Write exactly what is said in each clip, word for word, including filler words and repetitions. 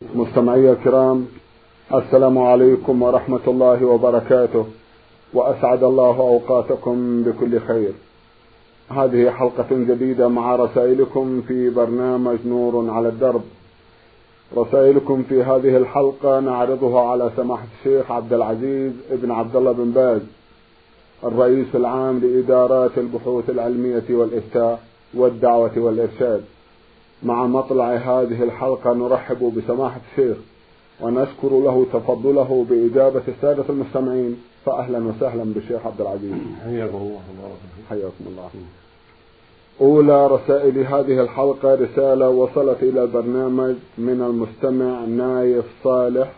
مستمعي الكرام، السلام عليكم ورحمة الله وبركاته، وأسعد الله أوقاتكم بكل خير. هذه حلقة جديدة مع رسائلكم في برنامج نور على الدرب. رسائلكم في هذه الحلقة نعرضها على سماحة الشيخ عبد العزيز ابن عبد الله بن باز، الرئيس العام لإدارات البحوث العلمية والإفتاء والدعوة والإرشاد. مع مطلع هذه الحلقة نرحب بسماحة الشيخ ونشكر له تفضله بإجابة السادة المستمعين، فأهلا وسهلا بالشيخ عبد العزيز. حياكم الله. حياكم الله. أولى رسائل هذه الحلقة رسالة وصلت إلى البرنامج من المستمع نايف صالح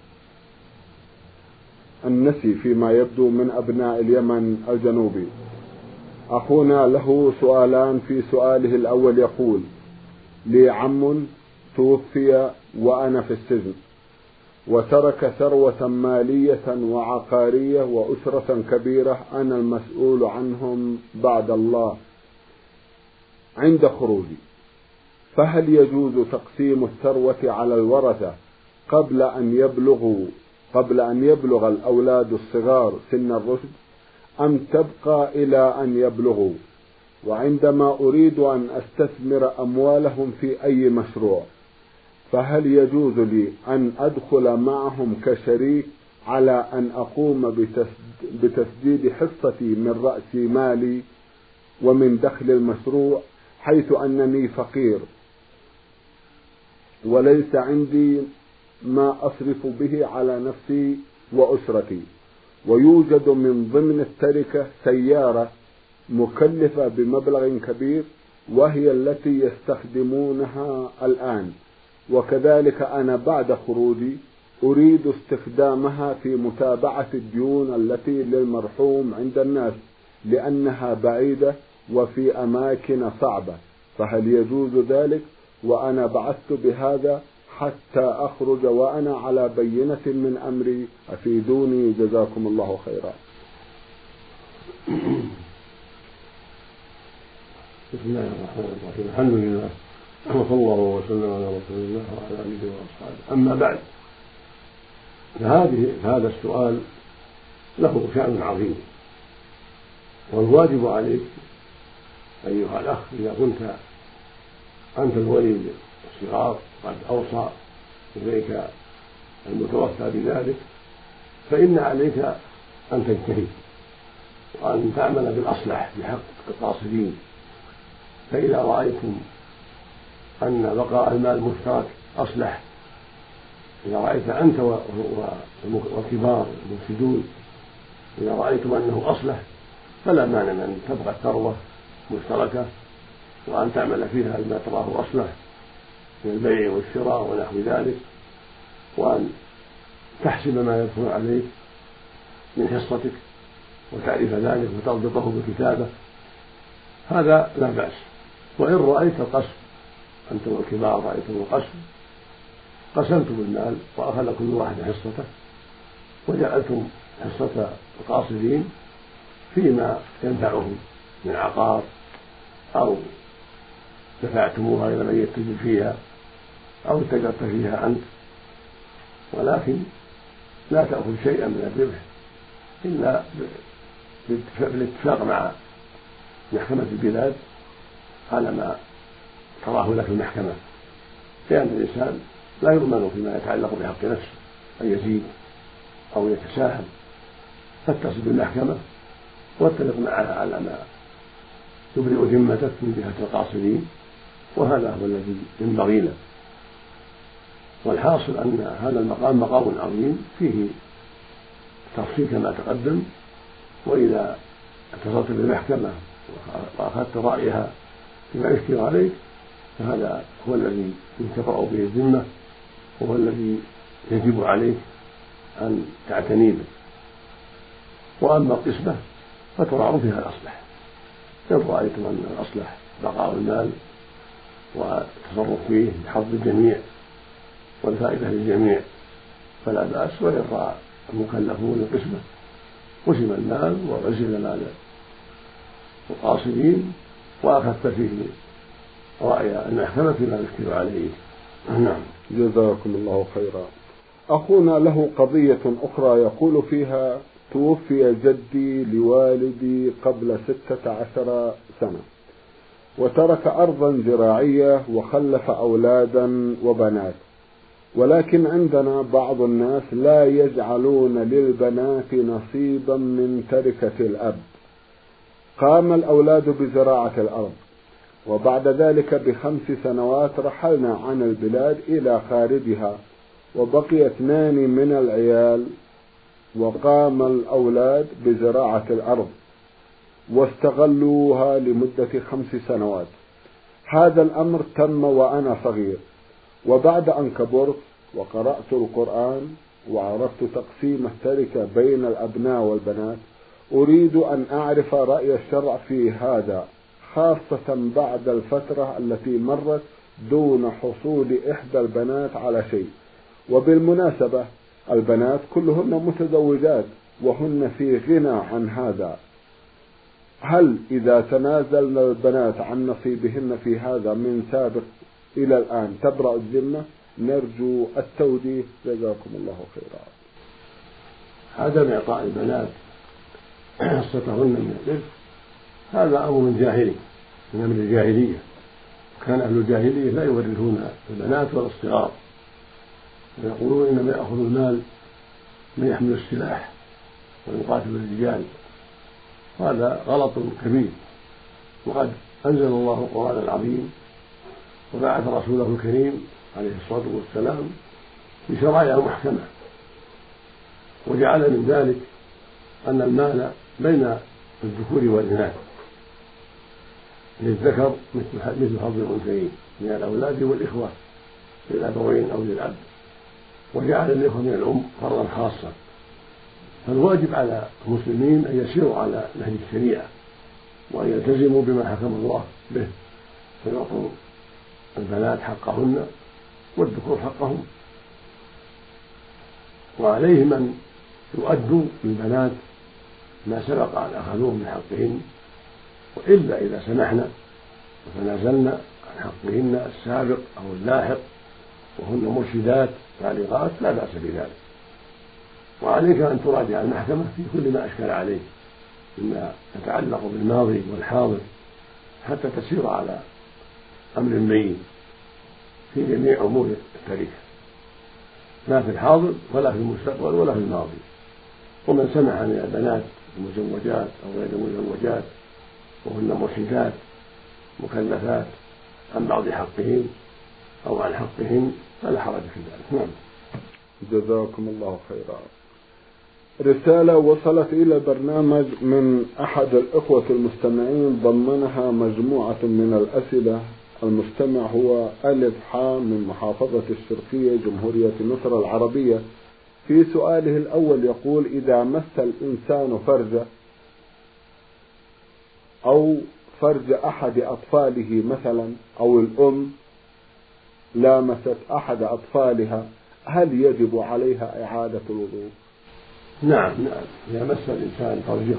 النسي فيما يبدو من أبناء اليمن الجنوبي. أخونا له سؤالان. في سؤاله الأول يقول: لي عم توفي وأنا في السجن، وترك ثروة مالية وعقارية وأسرة كبيرة أنا المسؤول عنهم بعد الله عند خروجي، فهل يجوز تقسيم الثروة على الورثة قبل أن يبلغوا قبل أن يبلغ الأولاد الصغار سن الرشد، أم تبقى إلى أن يبلغوا؟ وعندما أريد أن أستثمر أموالهم في أي مشروع، فهل يجوز لي أن أدخل معهم كشريك على أن أقوم بتسديد حصتي من رأس مالي ومن دخل المشروع، حيث أنني فقير وليس عندي ما أصرف به على نفسي وأسرتي، ويوجد من ضمن التركة سيارة مكلفة بمبلغ كبير وهي التي يستخدمونها الآن، وكذلك أنا بعد خروجي أريد استخدامها في متابعة الديون التي للمرحوم عند الناس لأنها بعيدة وفي أماكن صعبة، فهل يجوز ذلك؟ وأنا بعثت بهذا حتى أخرج وأنا على بينة من أمري، أفيدوني جزاكم الله خيرا. بسم الله الرحمن الرحيم. الحمد لله وصلى الله وسلم على رسول الله وعلى آله وأصحابه. أما بعد، فهذه هذا السؤال له شأن عظيم، والواجب عليك أيها الأخ إذا كنت أنت الولي الصغار قد أوصى إليك المتوفى بذلك، فإن عليك أن تجتهد وأن تعمل بالأصلح بحق القاصدين. فإذا رأيتم أن بقاء المال المشترك أصلح، إذا رأيت أنت والكبار المفسدون إذا رأيتم أنه أصلح، فلا مانع من أن تبقى الثروة مشتركة وأن تعمل فيها ما تراه أصلح من البيع والشراء ونحو ذلك، وأن تحسب ما يدخل عليك من حصتك وتعرف ذلك وتضبطه بكتابة، هذا لا بأس. وإن رأيت القسم، أنت والكبار رأيتم القسم، قسمتم المال وأخذ كل واحد حصته وجعلتم حصة القاصدين فيما ينفعهم من عقار أو دفعتموها إلى من يتجر فيها أو اتجرت فيها أنت، ولكن لا تأخذ شيئا من الربح إلا بالاتفاق مع محكمة البلاد على ما تراه لك المحكمة، لأن الإنسان لا يؤمن فيما يتعلق بحق نفسه أن يزيد أو يتساهل، فاتصل بالمحكمة واتفق معها على ما يبرئ ذمتك من جهة القاصدين، وهذا هو الذي ينبغي له. والحاصل أن هذا المقام مقام عظيم فيه تفصيل كما تقدم، وإذا اتصلت بالمحكمة وأخذت رأيها فيما يشكل عليك فهذا هو الذي تبرأ به الذمة، وهو الذي يجب عليك أن تعتني به. وأما القسمة فتراعوا فيها الأصلح، إن رأيتم أن الأصلح بقاء المال والتصرف فيه بحظ الجميع والفائدة للجميع فلا بأس. وإن رأى المكلفون القسمة قسم المال وعزل مال القاصدين وأخذت فيه رأي المحكمة فيما يشكل عليه نعم. جزاكم الله خيرا. أخونا له قضية أخرى يقول فيها: توفي جدي لوالدي قبل ستة عشر سنة، وترك أرضا زراعية وخلف أولادا وبنات، ولكن عندنا بعض الناس لا يجعلون للبنات نصيبا من تركة الأب. قام الأولاد بزراعة الأرض، وبعد ذلك بخمس سنوات رحلنا عن البلاد إلى خارجها، وبقي اثنان من العيال، وقام الأولاد بزراعة الأرض واستغلوها لمدة خمس سنوات. هذا الأمر تم وأنا صغير، وبعد أن كبرت وقرأت القرآن وعرفت تقسيم التركة بين الأبناء والبنات، أريد أن أعرف رأي الشرع في هذا، خاصة بعد الفترة التي مرت دون حصول إحدى البنات على شيء. وبالمناسبة البنات كلهن متزوجات وهن في غنى عن هذا. هل إذا تنازلنا البنات عن نصيبهن في هذا من سابق إلى الآن تبرأ الذمة؟ نرجو التوضيح، جزاكم الله خيرا. عدم إعطاء البنات حصتهن من الإرث هذا أمر جاهلي من أمر الجاهلية. كان أهل الجاهلية لا يورثون البنات ولا الصغار، ويقولون إنما يأخذ المال من يحمل السلاح ويقاتل الرجال، وهذا غلط كبير. وقد أنزل الله القرآن العظيم وبعث رسوله الكريم عليه الصلاة والسلام بشرائع محكمة، وجعل من ذلك أن المال بين الذكور والإناث للذكر مثل حظ الأنثيين من الأولاد والإخوة للأبوين أو للأب، وجعل الإخوة من الأم فرضا خاصا. فالواجب على المسلمين أن يسيروا على نهج الشريعة وأن يلتزموا بما حكم الله به، فيعطوا البنات حقهن والذكور حقهم، وعليهم أن يؤدوا للبنات ما سبق أن أخذوه من حقهن، وإلا إذا سمحنا وتنازلنا عن حقهن السابق أو اللاحق وهن مرشدات بالغات لا بأس بذلك. وعليك أن تراجع المحكمة في كل ما أشكل عليه مما يتعلق بالماضي والحاضر حتى تسير على أمر بين في جميع أمور التاريخ، لا في الحاضر ولا في المستقبل ولا في الماضي. ومن سمح من البنات المزوجات أو غير المزوجات وهن مرشدات مكلفات عن بعض حقهن أو عن حقهن فلا حرج في ذلك. نعم. جزاكم الله خيرا. رسالة وصلت إلى البرنامج من أحد الإخوة المستمعين ضمنها مجموعة من الأسئلة. المستمع هو ألف حا من محافظة الشرقية جمهورية مصر العربية. في سؤاله الأول يقول: إذا مس الإنسان فرجه أو فرج أحد أطفاله مثلا، أو الأم لامست أحد أطفالها، هل يجب عليها إعادة الوضوء؟ نعم نعم إذا مس الإنسان فرجه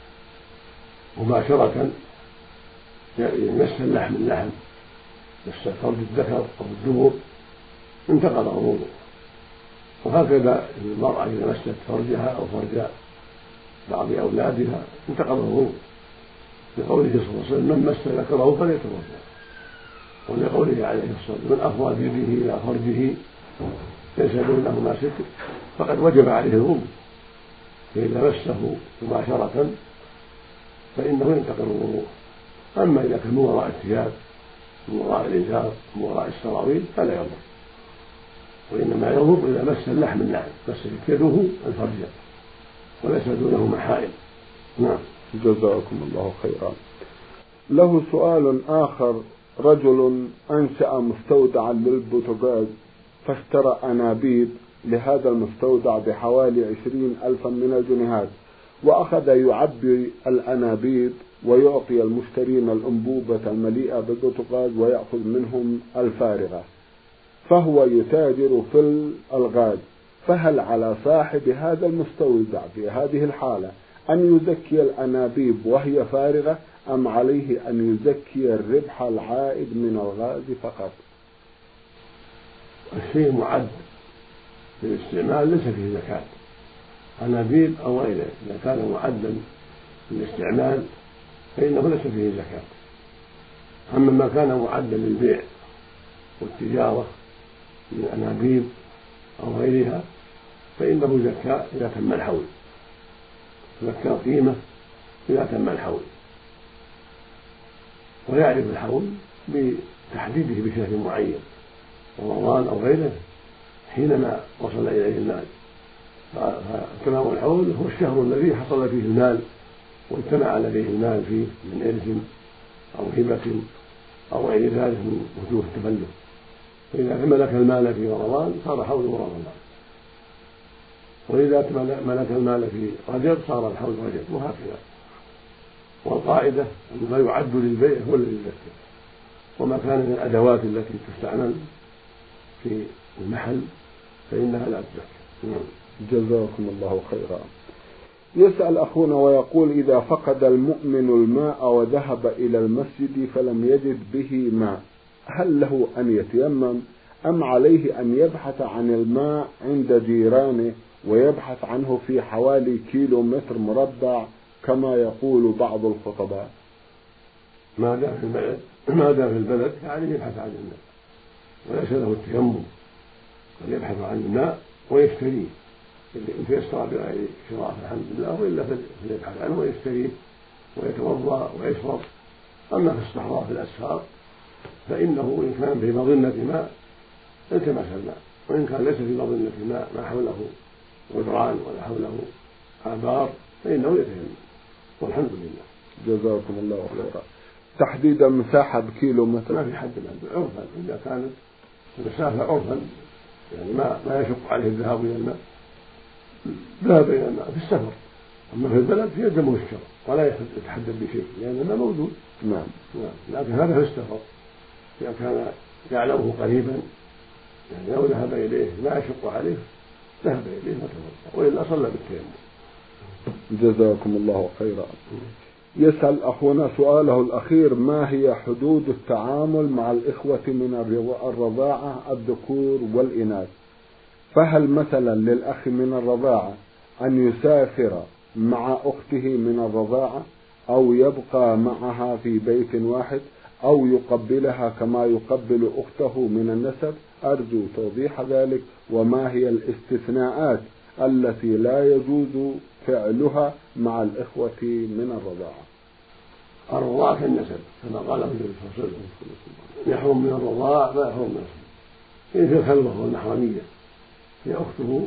مباشرة، يعني مس اللحم اللحم مس فرج الذكر أو الدبر انتقض الوضوء. وهكذا المرأة إذا مست فرجها أو فرج بعض أولادها انتقض الوضوء، لقوله صلى الله عليه وسلم: من مس ذكره فليتوضأ. ولقوله عليه الصلاة والسلام: من أفضى بيده إلى فرجه ليس دونهما ستر فقد وجب عليه الوضوء. فإذا مسه مباشرة فإنه ينتقض الوضوء. أما إذا كان من وراء الثياب من وراء الإزار من وراء السراويل فلا يضر، وإنما يضر إذا مس اللحم اللحم مس يده الفرج وليس دونه محائل. نعم. جزاكم الله خيرا. له سؤال آخر: رجل أنشأ مستودعا للبوتاجاز فاشترى أنابيب لهذا المستودع بحوالي عشرين ألفا من الجنيهات، وأخذ يعبي الأنابيب ويعطي المشترين الأنبوبة المليئة بالبوتاجاز ويأخذ منهم الفارغة، فهو يتاجر في الغاز. فهل على صاحب هذا المستودع في هذه الحالة أن يزكي الأنابيب وهي فارغة، أم عليه أن يزكي الربح العائد من الغاز فقط؟ الشيء معد للاستعمال ليس فيه زكاة، أنابيب أو غيره إذا كان معدا للاستعمال فإنه ليس فيه زكاة. أما ما كان معدا للبيع والتجارة من أنابيب أو غيرها فإنه زكاة إذا تم الحول، زكاة قيمة إذا تم الحول، ويعرف الحول بتحديده بشهر معين رمضان أو غيره حينما وصل إليه المال. فتمام الحول هو الشهر الذي حصل فيه المال واجتمع لديه المال فيه من إرث أو هبة أو غير ذلك من وجوه التبلغ. فإذا ملك المال في رمضان صار حوله رمضان، وإذا ملك المال في رجب صار الحول رجب، وهكذا. والقاعدة أن ما يعد للبيع هو الذي يزكى، وما كان من الأدوات التي تستعمل في المحل فإنها لا تزكى. جزاكم الله خيرا. يسأل أخونا ويقول: إذا فقد المؤمن الماء وذهب إلى المسجد فلم يجد به ماء، هل له أن يتيمم أم عليه أن يبحث عن الماء عند جيرانه ويبحث عنه في حوالي كيلو متر مربع كما يقول بعض الخطباء؟ ما دام في البلد ما دام في البلد يعني يبحث عن الماء وليس له التيمم، بل يبحث عن الماء ويشتريه إن تيسر بغير شراء الحمد لله، وإلا فليبحث عنه ويشتريه ويتوضأ ويشرب. أما في الصحراء في الأسفار فإنه إن كان في مظنة ماء التمس الماء، وإن كان ليس في مظنة ماء ما حوله غدران ولا حوله آبار فإنه يتيمم، والحمد لله. جزاكم الله خيرا. تحديد المساحة بكيلو متر ما في حد عرفا، إذا كانت المسافة عرفا يعني ما ما يشق عليه الذهاب إلى الماء ذهب إلى الماء في السفر. أما في البلد يلزمه الشرع ولا يتحدد بشيء لأن الماء موجود. نعم. لكن هذا في السفر إذا كان يعلمه قريبا يعني لو ذهب إليه ما يشق عليه ذهب إليه وتوضأ، وإلا صلى بالتيمم. جزاكم الله خيرا. يسأل أخونا سؤاله الأخير: ما هي حدود التعامل مع الإخوة من الرضاعة الذكور والإناث؟ فهل مثلا للأخ من الرضاعة أن يسافر مع أخته من الرضاعة أو يبقى معها في بيت واحد أو يقبلها كما يقبل أخته من النسب؟ أرجو توضيح ذلك، وما هي الاستثناءات التي لا يجوز فعلها مع الإخوة من الرضاعة؟ الرضاعة كالنسب كما قال النبي صلى الله عليه وسلم: يحرم من الرضاعة ما يحرم من النسب. إن في الخلوة والمحرمية هي أخته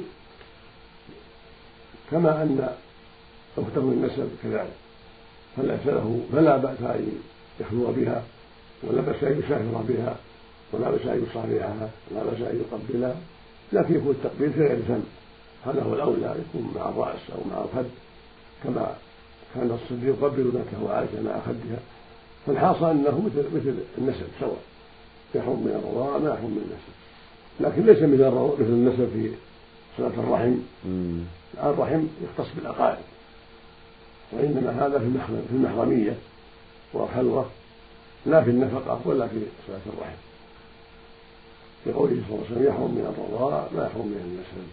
كما أن أخته من النسب كذلك، فليس له فلا بأس أن يخلو بها ولا بأس أن يسافر بها ولا بأس أن يصافحها ولا بأس أن يقبلها، لكن يكون التقبيل في غير ذنب. هذا هو الأولى، يكون مع الرأس أو مع الخد كما كان الصديق يقبل ابنته عائشة مع خدها. فالحاصل أنه مثل مثل النسب سواء، يحرم من الرضاعة ما يحرم من النسب، لكن ليس مثل مثل النسب في صلة الرحم. الرحم يختص بالأقارب، وإنما هذا في المحرمية والخلوة لا في النفقة ولا في صلة الرحم، لقوله صلى الله عليه وسلم: يحرم من الرضاعة ما يحرم من النسب.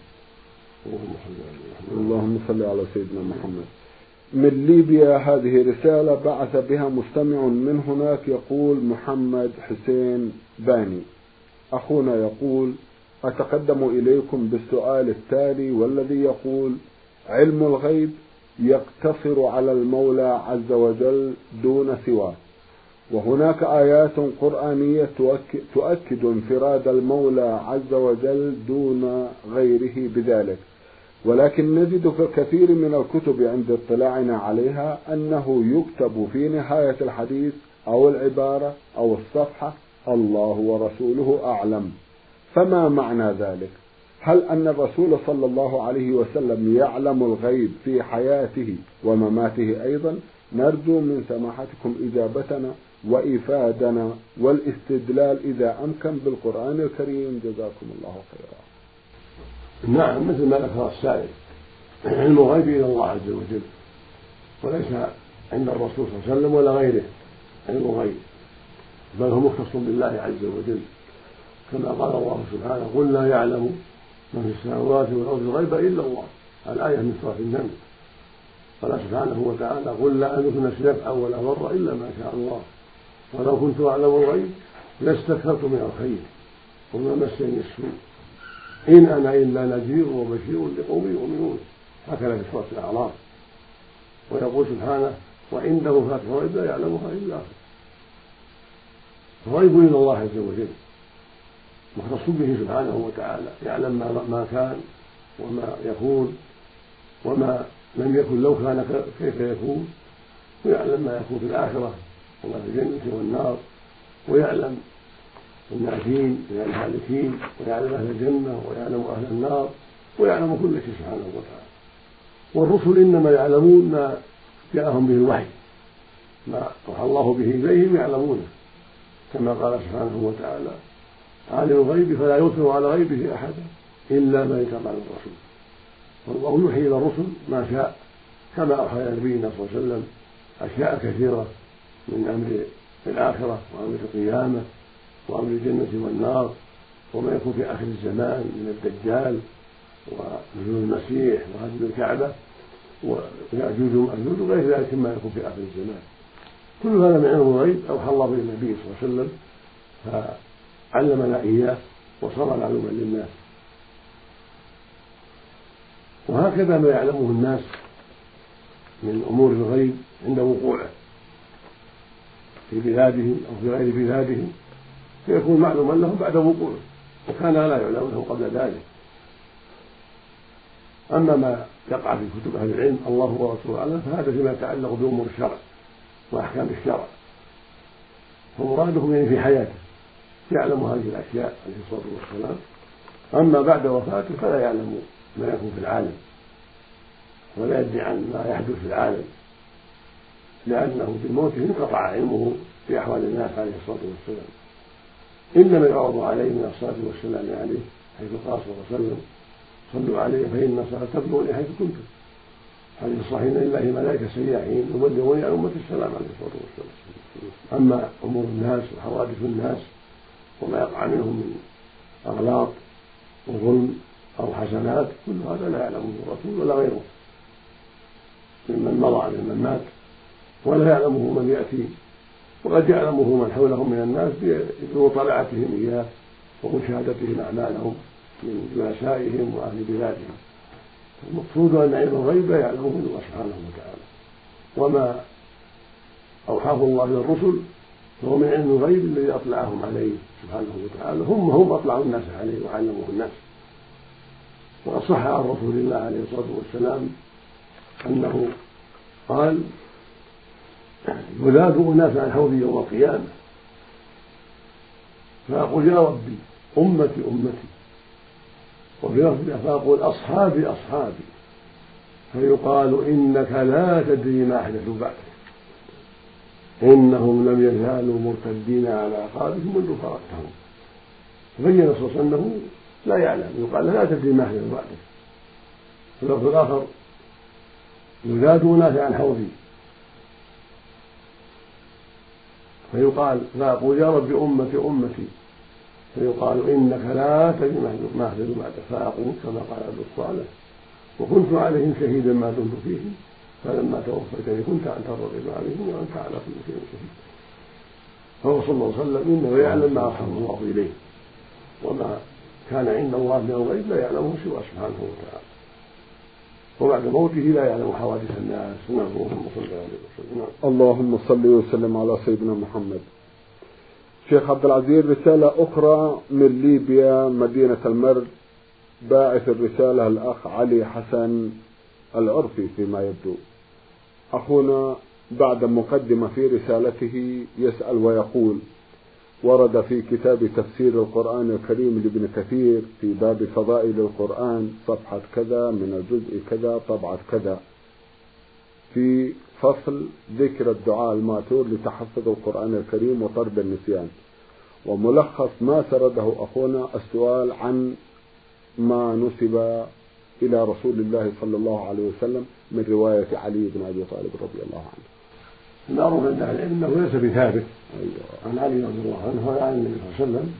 اللهم صل على سيدنا محمد. من ليبيا هذه رسالة بعث بها مستمع من هناك يقول: محمد حسين باني. أخونا يقول: أتقدم إليكم بالسؤال التالي والذي يقول: علم الغيب يقتصر على المولى عز وجل دون سواه، وهناك آيات قرآنية تؤكد انفراد المولى عز وجل دون غيره بذلك، ولكن نجد في الكثير من الكتب عند اطلاعنا عليها أنه يكتب في نهاية الحديث أو العبارة أو الصفحة: الله ورسوله أعلم. فما معنى ذلك؟ هل أن الرسول صلى الله عليه وسلم يعلم الغيب في حياته ومماته أيضا؟ نرجو من سماحتكم إجابتنا وإفادنا والاستدلال إذا أمكن بالقرآن الكريم، جزاكم الله خيرا. نعم، مثل ما ذكر السائل، علم الغيب إلى الله عز وجل، وليس عند الرسول صلى الله عليه وسلم ولا غيره علم الغيب، بل هو مختص بالله عز وجل. كما قال الله سبحانه قل لا يعلم من في السماوات والأرض الغيب إلا الله، الآية من سورة النمل. قال سبحانه وتعالى قل لا أملك نفسي نفعا ولا ضرا إلا ما شاء الله ولو كنت أعلم الغيب لاستكثرت من الخير وما مسني السوء إن أنا إلا نذير وبشير لقوم يؤمنون، هكذا في سورة الأعراف. ويقول سبحانه وعنده فاتح الغيب لا يعلمها إلا هو. الغيب إلى الله عز وجل مختص به سبحانه وتعالى، يعلم ما كان وما يكون وما لم يكن لو كان كيف يكون، ويعلم ما يكون في الآخرة وما في الجنة والنار، ويعلم الناجين من الهالكين، ويعلم أهل الجنة ويعلم أهل النار، ويعلم كل شيء سبحانه وتعالى. والرسل إنما يعلمون ما جاءهم به الوحي، ما أوحى الله به إليهم يعلمونه، كما قال سبحانه وتعالى عالم الغيب فلا يظهر على غيبه أحدا إلا من ارتضى من الرسول. والله يوحي إلى الرسل ما شاء، كما أوحى إلى نبينا صلى الله عليه وسلم أشياء كثيرة من أمر الآخرة وأمر القيامة وأمر الجنة والنار وما يكون في آخر الزمان من الدجال ونزول المسيح وهدم الكعبة ويأجوج ومأجوج وغير ذلك مما يكون في آخر الزمان. كل هذا من علم الغيب أوحى الله به النبي صلى الله عليه وسلم فعلمنا إياه وصار معلوما للناس. وهكذا ما يعلمه الناس من أمور الغيب عند وقوعه في بلادهم أو في غير بلادهم فيكون معلوما لهم بعد وقوعه، وكان لا يعلم لهم قبل ذلك. أما ما يقع في كتب أهل العلم الله ورسوله أعلم فهذا فيما يتعلق بأمور الشرع وأحكام الشرع، فمرادهم يعني في حياته يعلم هذه الأشياء عليه الصلاة والسلام. أما بعد وفاته فلا يعلم ما يكون في العالم ولا يدري عن ما يحدث في العالم، لأنه بموته انقطع علمه في أحوال الناس عليه الصلاة والسلام. إنما يعرض عليه من الصلاة والسلام عليه حيث قال صلى الله عليه وسلم صلوا عليه فإن الصلاة تبلغني حيث كنتم، حديث صحيح لله ملائكة سياحين يبلغوني عن أمة السلام عليه الصلاة والسلام. أما أمور الناس وحوادث الناس وما يقع منهم من أغلاط وظلم أو حسنات كل هذا لا يعلمه الرسول ولا غيره ممن مضى ممن مات، ولا يعلمه من يأتي، وقد يعلمه من حولهم من الناس بمطالعتهم إياه ومشاهدتهم أعمالهم من جلسائهم وأهل بلادهم. المقصود أن علم الغيب يعلمه الله سبحانه وتعالى، وما أوحاه الله إلى الرسل فهو من علم الغيب الذي أطلعهم عليه سبحانه وتعالى، هم هم أطلعوا الناس عليه وعلموه الناس. وقد صح عن رسول الله عليه الصلاة والسلام أنه قال يناد أناس عن حوضي يوم القيامة فأقول يا ربي أمتي أمتي، وفي لفظ فأقول أصحابي أصحابي، فيقال إنك لا تدري ما أحدثوا بعدك إنهم لم يزالوا مرتدين على أعقابهم منذ فرقتهم. فبين صلى الله عليه وسلم أنه لا يعلم، يقال لا تدري ما أحدثوا بعدك. في اللفظ الآخر يناد أناس عن حوضي فيقال فأقول يا رب أمتي أمتي، فيقال إنك لا تدري ما أحدثوا بعدك، فأقول كما قال عبد الصالح وكنت عليهم شهيدا ما دمت فيهم فلما توفيتني كنت أنت الرقيب عليهم وأنت على كل شيء شهيد. فهو صلى الله عليه وسلم إنه يعلم ما أوحاه الله إليه، وما كان عند الله من الغيب لا يعلمه سواه سبحانه وتعالى، وبعد موته لا يعلم حوادث الناس. اللهم صل عليه وسلم. اللهم صل وسلم على سيدنا محمد. شيخ عبد العزيز رسالة أخرى من ليبيا مدينة المرج، باعث الرسالة الأخ علي حسن العرفي فيما يبدو. أخونا بعد مقدمة في رسالته يسأل ويقول: ورد في كتاب تفسير القرآن الكريم لابن كثير في باب فضائل القرآن صفحة كذا من الجزء كذا طبعة كذا في فصل ذكر الدعاء الماثور لتحفظ القرآن الكريم وطرد النسيان، وملخص ما سرده أخونا السؤال عن ما نسب إلى رسول الله صلى الله عليه وسلم من رواية علي بن أبي طالب رضي الله عنه. المعروف عند أهل العلم أنه ليس بثابت عن علي رضي الله عنه ولا عن النبي صلى الله عليه وسلم،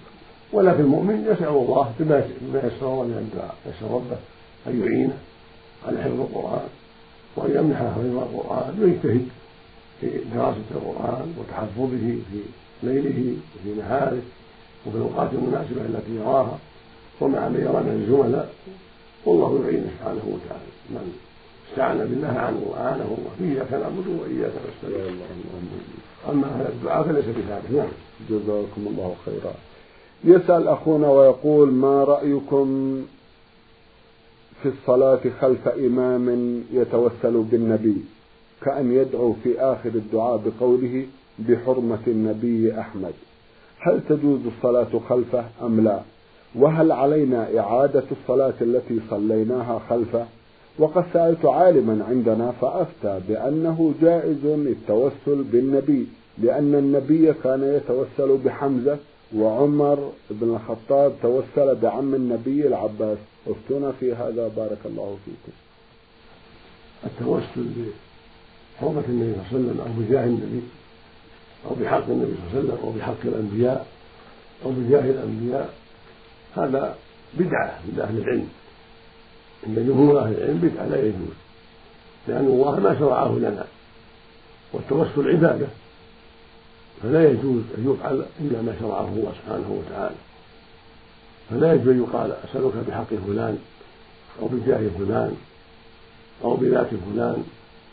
ولكن المؤمن يسأل الله بما يسر من الدعاء، يسأل ربه أن يعينه على حفظ القرآن وأن يمنحه حفظ القرآن، ويجتهد في دراسة القرآن وتحفظه في ليله وفي نهاره وفي الأوقات المناسبة التي يراها ومع من يرى من الزملاء، والله يعينه سبحانه وتعالى. من استعان بالله عنه وأعانه الله، إياك نعبد وإياك نستعين. أما هذا الدعاء فليس بذلك. نعم. جزاكم الله خيرا. يسأل أخونا ويقول: ما رأيكم في الصلاة خلف إمام يتوسل بالنبي، كأن يدعو في آخر الدعاء بقوله بحرمة النبي أحمد، هل تجوز الصلاة خلفه أم لا؟ وهل علينا إعادة الصلاة التي صليناها خلفه؟ وقد سألت عالما عندنا فأفتى بأنه جائز التوسل بالنبي، لأن النبي كان يتوسل بحمزة، وعمر بن الخطاب توسل بعم النبي العباس. افتونا في هذا بارك الله فيكم. التوسل بحرمة النبي صلى الله عليه وسلم أو بجاه النبي أو بحق النبي صلى الله عليه وسلم أو بحق الأنبياء أو بجاه الأنبياء هذا بدعة من أهل العلم، إن جمهور أهل العلم بدعة لا يجوز، لأن الله ما شرعه لنا، والتوسل عبادة فلا يجوز أن يفعل إلا ما شرعه الله سبحانه وتعالى. فلا يجوز أن يقال أسألك بحق فلان أو بجاه فلان أو بذات فلان،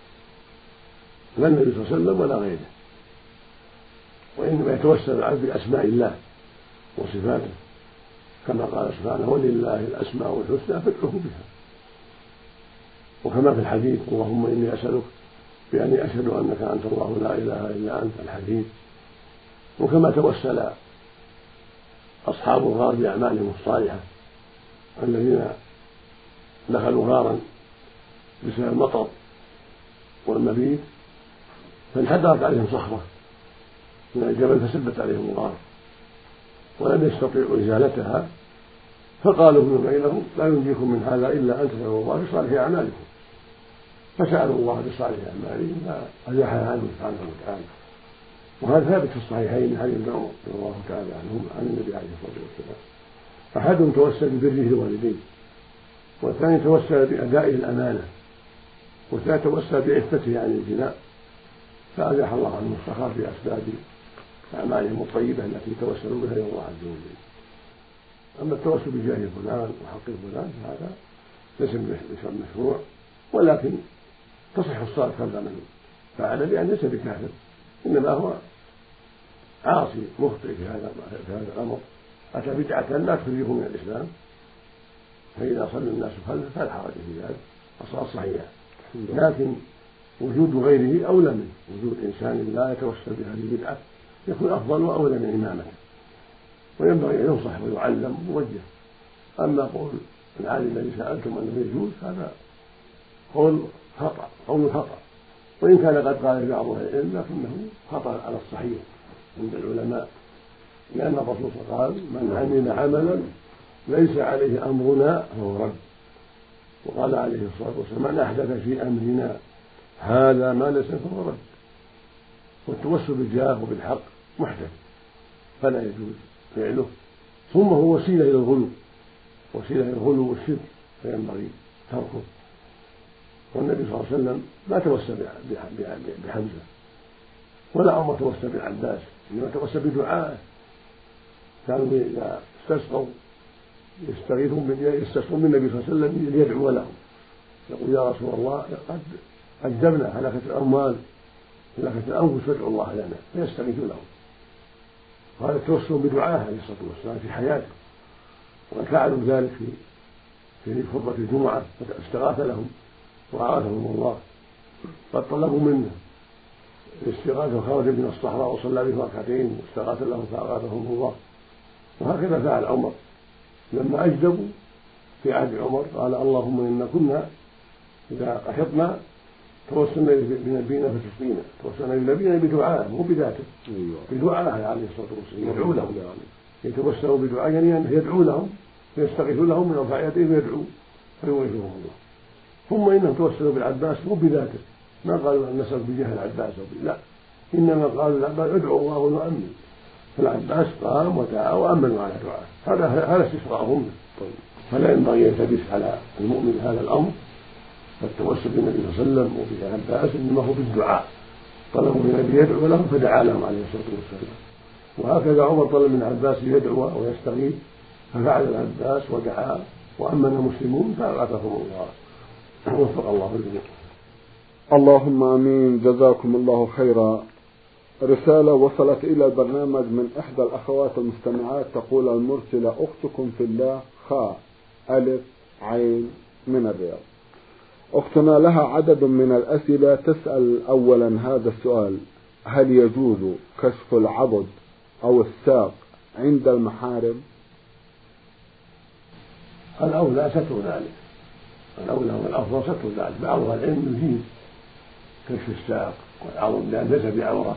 لا النبي صلى الله عليه وسلم ولا غيره، وإنما يتوسل العبد بأسماء الله وصفاته، كما قال سبحانه: ولله الأسماء الحسنى فادعوه بها. وكما في الحديث: اللهم إني أسألك بأني أشهد أنك أنت الله لا إله إلا أنت، الحديث. وكما توسل أصحاب الغار بأعمالهم الصالحة الذين دخلوا غارا بسبب المطر والمبيت، فانحدرت عليهم صخرة من الجبل فسبت عليهم الغار ولم يستطيعوا إزالتها، فقالوا من بينهم: لا ينجيكم من هذا إلا أن تسألوا الله بصالح أعمالكم، فسألوا الله بصالح أعمالهم فأزاحها عنهم سبحانه وتعالى. وهذا ثابت في الصحيحين من حديث ابن عمر رضي الله تعالى عنهم عن النبي عليه الصلاة والسلام: أحدهم توسل ببره الوالدين، والثاني توسل بأداء الأمانة، والثالث توسل بعفته عن الزنا، فأزاح الله عنهم الصخر بأسباب أعمالهم الطيبة التي توسلوا بها إلى الله عز وجل. أما التوسل بجاه فلان وحق فلان فهذا ليس مشروع، ولكن تصح الصلاة خلف من فعل، لأن ليس بكافر، إنما هو عاصي مخطئ في هذا في هذا الأمر، أتى بدعة لا تخرجه من الإسلام، فإذا صلى الناس خلفه فلا حرج في ذلك، الصلاة صحيحة. لكن وجود غيره أولى منه، وجود إنسان لا يتوسل بهذه البدعة يكون أفضل وأولى من إمامته، وينبغي أن ينصح ويعلم ويوجه. أما قول العالم الذي سألتم أنه يجوز هذا قول خطأ، قول خطأ، وإن كان قد قال بعض أهل العلم لكنه خطأ على الصحيح عند العلماء، لأن الرسول قال: من عمل عملا ليس عليه أمرنا فهو رد. وقال عليه الصلاة والسلام: من أحدث في أمرنا هذا ما ليس فهو رد. والتوسل بالجاه وبالحق محدث فلا يجوز فعله، ثم هو وسيلة إلى الغلو، وسيلة إلى الغلو والشرك، فينبغي تركه. والنبي صلى الله عليه وسلم ما توسل بحمزة ولا عمر توسل بالعباس، إنما توسل بدعائه. كانوا إذا استسقوا يستغيثون يستسقون بالنبي صلى الله عليه وسلم ليدعو لهم، يقول: يا رسول الله قد أجدبنا هلكت الأموال هلكت الأنفس فادعوا الله لنا، فيستغيثوا لهم. وهذا التوسل بدعائه عليه الصلاة والسلام في حياته، وفعلوا ذلك في في خطبة الجمعة فاستغاث لهم وأغاثهم الله. قد طلبوا منه الاستغاثة وخرج من الصحراء وصلى بهم ركعتين واستغاث لهم فأغاثهم الله. وهكذا فعل عمر لما أجدبوا في عهد عمر، قال: اللهم إنا كنا إذا قحطنا توسلنا بنبينا فتسقينا. توسلنا بنبينا بدعاء مو بذاته، بدعاء عليه الصلاة والسلام، يدعو لهم، يتوسلوا بدعاء يعني يدعو لهم، فيستغيث لهم من رفع يديه ويدعو فيغيثهم الله. ثم إنهم توسلوا بالعباس مو بذاته، ما قالوا أن نسأل بجاه العباس أو لا، إنما قالوا العباس ادعوا الله ونؤمن، فالعباس قام ودعا وأمنوا على دعاء، هذا هذا استسقاءهم. فلا ينبغي يلتبس على المؤمن هذا الأمر، فالتوسل بالنبي صلى الله عليه وسلم وبالعباس إنما هو بالدعاء، طلبوا من النبي يدعو لهم فدعا لهم عليه الصلاة والسلام. وهكذا عمر طلب من العباس يدعو ويستغيث ففعل العباس ودعا وأمن المسلمون فأغاثهم الله. وفق الله الجميع. اللهم آمين. جزاكم الله خيرا. رسالة وصلت إلى البرنامج من إحدى الأخوات المستمعات تقول المرسلة: أختكم في الله خاء ألف عين من الرياض. أختنا لها عدد من الأسئلة. تسأل أولا هذا السؤال: هل يجوز كشف العضد أو الساق عند المحارم؟ الأولى ستر ذلك، الأولى والأفضل ستر ذلك. بعض العلم يجيز كشف الساق والعضد لأن ليس بعورة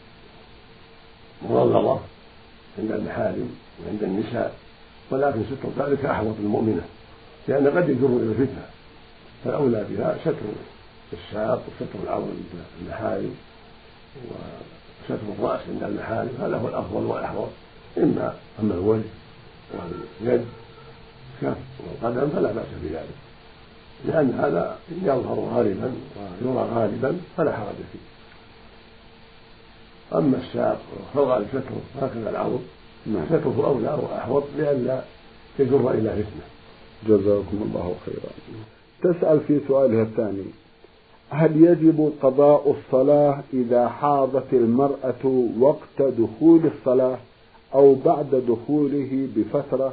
مغلظة عند المحارم وعند النساء، ولكن ستر ذلك أحوط المؤمنة لأن قد يجر إلى الفتنة، فالأولى بها ستر الساق وستر العورة عند المحارم وستر الرأس عند المحارم، هذا هو الأفضل والأحوط. إما أما الوجه واليد كف والقدم فلا بأس بذلك، لأن هذا يظهر غالبا ويرى غالبا فلا حرج فيه. أما الساق فالغالب ستره هكذا العضد ستره أولى وأحوط لئلا يجر إلى فتنة. جزاكم الله خيرا. تسأل في سؤالها الثاني: هل يجب قضاء الصلاة إذا حاضت المرأة وقت دخول الصلاة أو بعد دخوله بفترة؟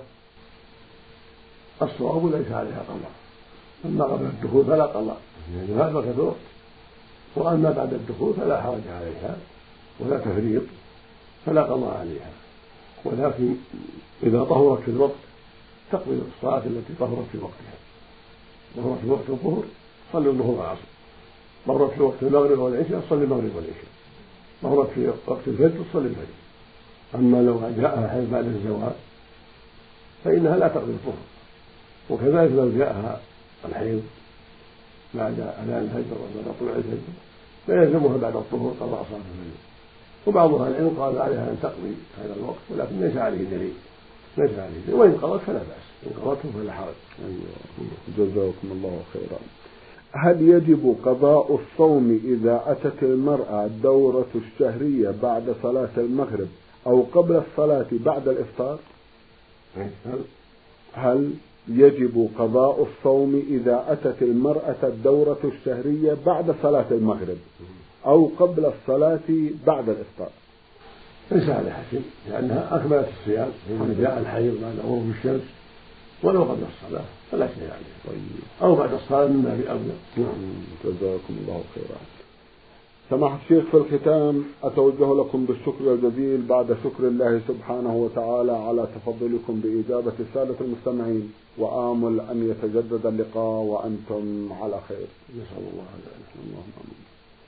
الصواب ليس عليها قضاء، أما قبل الدخول فلا قضاء يعني هذا وقت الوقت، وأما بعد الدخول فلا حرج عليها ولا تفريط فلا قضاء عليها، ولكن إذا طهرت في الوقت تقضي الصلاة التي طهرت في وقتها. طهرت في وقت الظهر صلي الظهر والعصر، طهرت في وقت المغرب والعشاء صلي المغرب والعشاء، طهرت في وقت الفجر صلي الفجر. أما لو جاءها حيث بعد الزواج فإنها لا تقضي الظهر، وكذلك لو جاءها الحيض بعد أذان الفجر وبعد طلوع الفجر فيلزمها بعد الظهر قضاء صلاة الفجر. وبعض أهل العلم قال عليها أن تقضي هذا الوقت، ولكن ليس عليه دليل، ليس عليه دليل، وإن قضت فلا بأس، إن قضته فلا حرج. جزاكم الله خيرا. هل يجب قضاء الصوم إذا أتت المرأة الدورة الشهرية بعد صلاة المغرب أو قبل الصلاة بعد الإفطار؟ هل هل يجب قضاء الصوم إذا أتت المرأة الدورة الشهرية بعد صلاة المغرب أو قبل الصلاة بعد الإفطار؟ ليس على حسن، لأنها أكملت الصيام حين جاء الحيض بعد غروب الشمس، ولو قبل الصلاة فلا شيء عليه. طيب. أو بعد الصلاة من باب أولى. نعم. جزاكم الله خيرا. سماحة الشيخ، في الختام أتوجه لكم بالشكر الجزيل بعد شكر الله سبحانه وتعالى على تفضلكم بإجابة السادة المستمعين، وآمل أن يتجدد اللقاء وأنتم على خير. نسأل الله ذلك. اللهم آمين.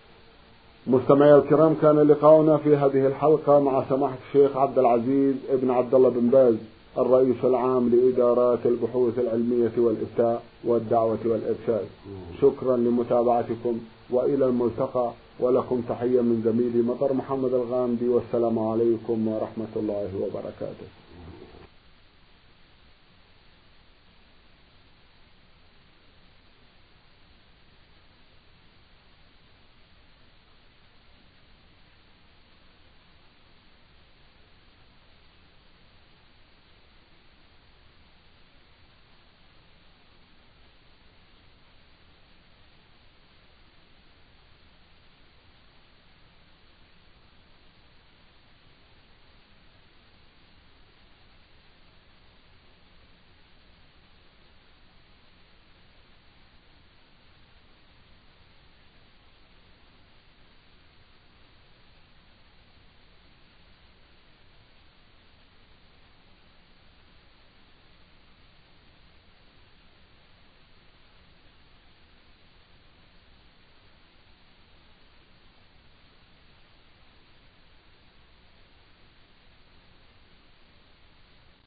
مستمعي الكرام، كان لقاؤنا في هذه الحلقة مع سماحة الشيخ عبد العزيز ابن عبد الله بن باز، الرئيس العام لإدارات البحوث العلمية والإفتاء والدعوة والإرشاد. شكرا لمتابعتكم وإلى الملتقى، ولكم تحية من زميلي مطر محمد الغامدي، والسلام عليكم ورحمة الله وبركاته.